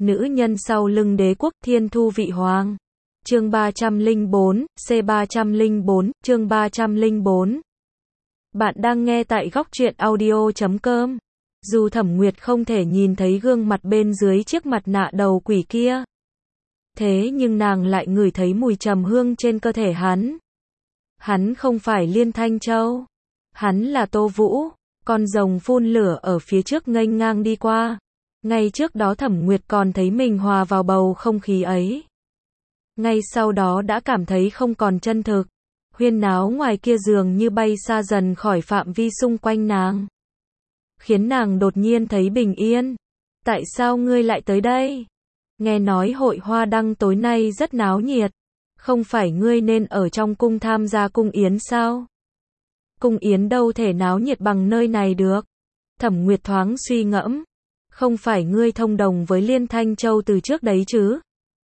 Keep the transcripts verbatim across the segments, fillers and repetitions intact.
Nữ nhân sau lưng đế quốc thiên thu vị hoàng. Chương ba trăm lẻ bốn, C ba trăm lẻ bốn, chương ba trăm lẻ bốn. Bạn đang nghe tại góc truyện audio chấm com. Dù Thẩm Nguyệt không thể nhìn thấy gương mặt bên dưới chiếc mặt nạ đầu quỷ kia, thế nhưng nàng lại ngửi thấy mùi trầm hương trên cơ thể hắn. Hắn không phải Liên Thanh Châu, hắn là Tô Vũ. Con rồng phun lửa ở phía trước nghênh ngang đi qua. Ngay trước đó Thẩm Nguyệt còn thấy mình hòa vào bầu không khí ấy. Ngay sau đó đã cảm thấy không còn chân thực. Huyên náo ngoài kia dường như bay xa dần khỏi phạm vi xung quanh nàng, khiến nàng đột nhiên thấy bình yên. Tại sao ngươi lại tới đây? Nghe nói hội hoa đăng tối nay rất náo nhiệt. Không phải ngươi nên ở trong cung tham gia cung yến sao? Cung yến đâu thể náo nhiệt bằng nơi này được. Thẩm Nguyệt thoáng suy ngẫm. Không phải ngươi thông đồng với Liên Thanh Châu từ trước đấy chứ?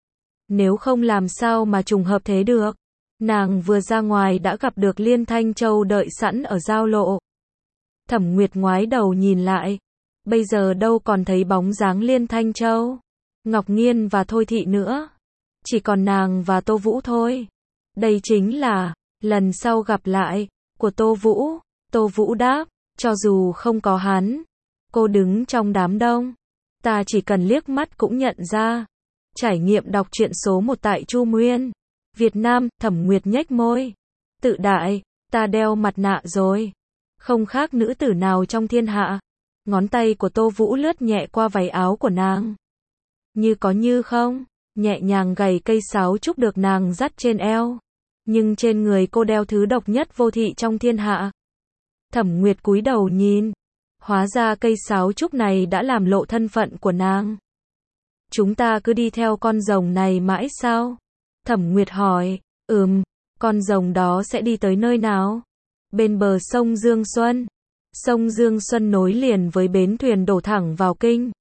Nếu không làm sao mà trùng hợp thế được? Nàng vừa ra ngoài đã gặp được Liên Thanh Châu đợi sẵn ở giao lộ. Thẩm Nguyệt ngoái đầu nhìn lại. Bây giờ đâu còn thấy bóng dáng Liên Thanh Châu, Ngọc Nghiên và Thôi Thị nữa. Chỉ còn nàng và Tô Vũ thôi. Đây chính là lần sau gặp lại của Tô Vũ. Tô Vũ đáp, cho dù không có hắn, cô đứng trong đám đông, ta chỉ cần liếc mắt cũng nhận ra. Trải nghiệm đọc truyện số một tại Chu Nguyên, Việt Nam. Thẩm Nguyệt nhếch môi. Tự đại, ta đeo mặt nạ rồi. Không khác nữ tử nào trong thiên hạ. Ngón tay của Tô Vũ lướt nhẹ qua váy áo của nàng. Như có như không, nhẹ nhàng gảy cây sáo trúc được nàng dắt trên eo. Nhưng trên người cô đeo thứ độc nhất vô thị trong thiên hạ. Thẩm Nguyệt cúi đầu nhìn. Hóa ra cây sáo trúc này đã làm lộ thân phận của nàng. Chúng ta cứ đi theo con rồng này mãi sao? Thẩm Nguyệt hỏi. Ừm, con rồng đó sẽ đi tới nơi nào? Bên bờ sông Dương Xuân. Sông Dương Xuân nối liền với bến thuyền đổ thẳng vào kinh.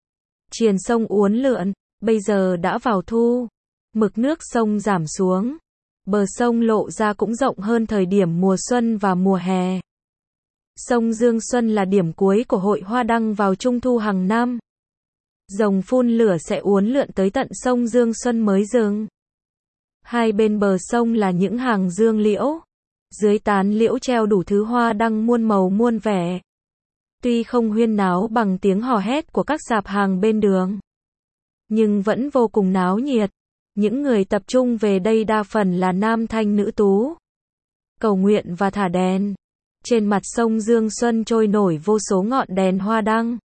Triền sông uốn lượn, bây giờ đã vào thu. Mực nước sông giảm xuống. Bờ sông lộ ra cũng rộng hơn thời điểm mùa xuân và mùa hè. Sông Dương Xuân là điểm cuối của hội hoa đăng vào trung thu hàng năm. Rồng phun lửa sẽ uốn lượn tới tận sông Dương Xuân mới dừng. Hai bên bờ sông là những hàng dương liễu. Dưới tán liễu treo đủ thứ hoa đăng muôn màu muôn vẻ. Tuy không huyên náo bằng tiếng hò hét của các sạp hàng bên đường, nhưng vẫn vô cùng náo nhiệt. Những người tập trung về đây đa phần là nam thanh nữ tú, cầu nguyện và thả đèn. Trên mặt sông Dương Xuân trôi nổi vô số ngọn đèn hoa đăng,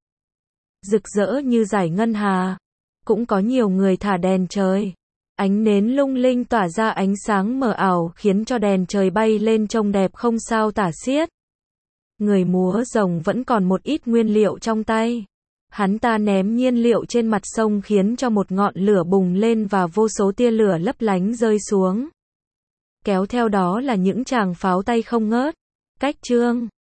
rực rỡ như dải ngân hà. Cũng có nhiều người thả đèn trời. Ánh nến lung linh tỏa ra ánh sáng mờ ảo khiến cho đèn trời bay lên trông đẹp không sao tả xiết. Người múa rồng vẫn còn một ít nguyên liệu trong tay. Hắn ta ném nhiên liệu trên mặt sông khiến cho một ngọn lửa bùng lên và vô số tia lửa lấp lánh rơi xuống. Kéo theo đó là những tràng pháo tay không ngớt. Cách chương